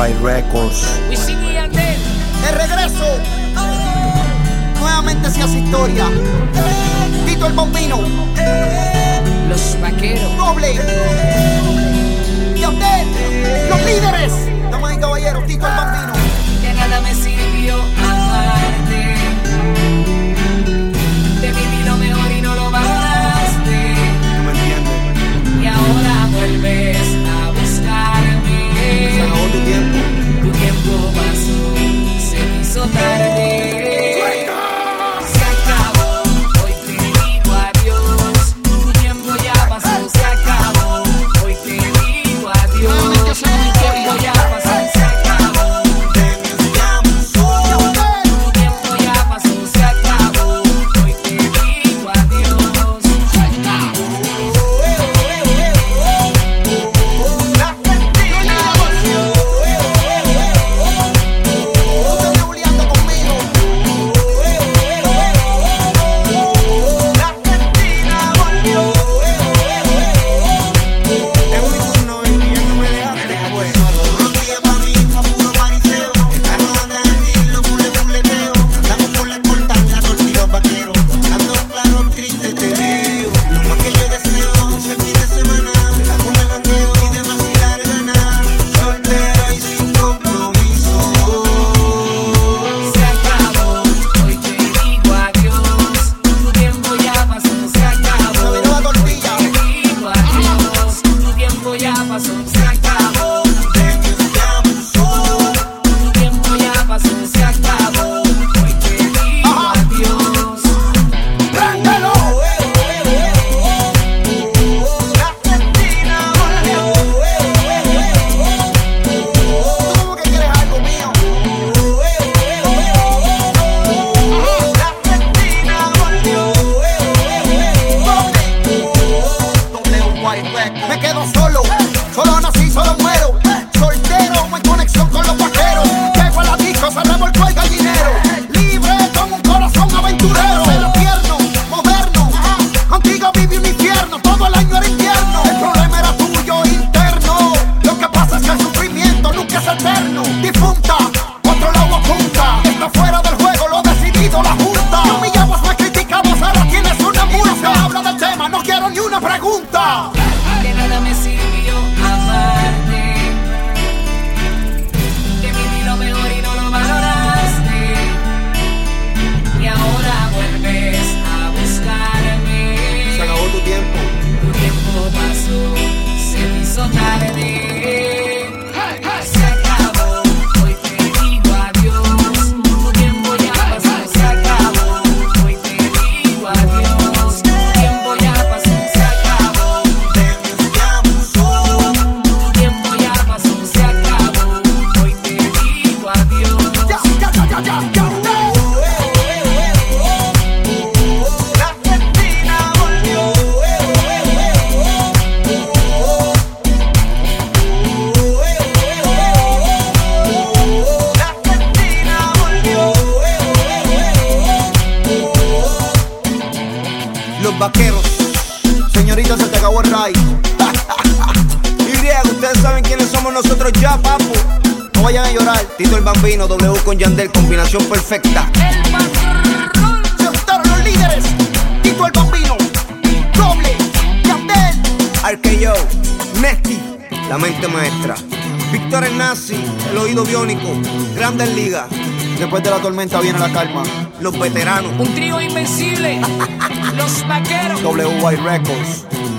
WY Records. Wisin y Yandel. El regreso. Nuevamente se hace historia. Tito el Bambino. Los Vaqueros. Doble. Yandel. Los líderes. Damas y caballeros, Tito el Bambino. De nada me sirvió amarte. Te viví lo mejor y no lo valoraste. ¿Tú me entiendes? Y ahora vuelves a buscarme. Se acabó tu tiempo. Tu tiempo pasó, se me hizo tarde. Se acabó, hoy te digo adiós. Tu tiempo ya pasó, se acabó. Hoy te digo adiós. Tu tiempo ya pasó, se acabó. Tu tiempo ya pasó, se acabó. Hoy te digo adiós. Se acabó. Se acabó, hoy te digo adiós. Tu tiempo ya pasó, se acabó. Se viró la tortilla. Te digo adiós. Tu tiempo ya pasó, se acabó. Tu tiempo ya pasó, se acabó. Hoy te digo adiós. ¡Préndelo! ¿Tú cómo que quieres algo mío? Me quedo solo, solo nací, solo muero. Soltero, en conexión con los vaqueros. Llego a la disco, se revolcó el gallinero. Libre con un corazón aventurero. Pero tierno, moderno. Contigo viví un infierno, todo el año era invierno. El problema era tuyo, interno. Lo que pasa es que el sufrimiento nunca es eterno. Difunta, otro lado apunta. Está fuera del juego, lo ha decidido la junta. No me llamas, me criticamos, ahora tienes una multa. Habla del tema, no quiero ni una pregunta. De nada me sirvió amarte. Te viví lo mejor y no lo valoraste. Y ahora vuelves a buscarme. Se acabó tu tiempo. Tu tiempo pasó, se me hizo tarde. Se acabó, hoy te digo adiós. Tu tiempo ya pasó, se acabó. Hoy te digo adiós. Tu tiempo ya pasó, se acabó. Tu tiempo ya pasó, se acabó. Hoy te digo adiós. Los Vaqueros. Señorita, se te acabó el ray. Y Riego, ustedes saben quiénes somos nosotros ya, papu. No vayan a llorar. Tito el Bambino, W con Yandel, combinación perfecta. El patrón. Se juntaron los líderes. Tito el Bambino. Doble. Yandel. RKO, Nesty, la mente maestra. Víctor el Nazi, el oído biónico. Grandes Ligas, Después de la tormenta viene la calma. los veteranos. Un trío invencible. Los Vaqueros. WY Records.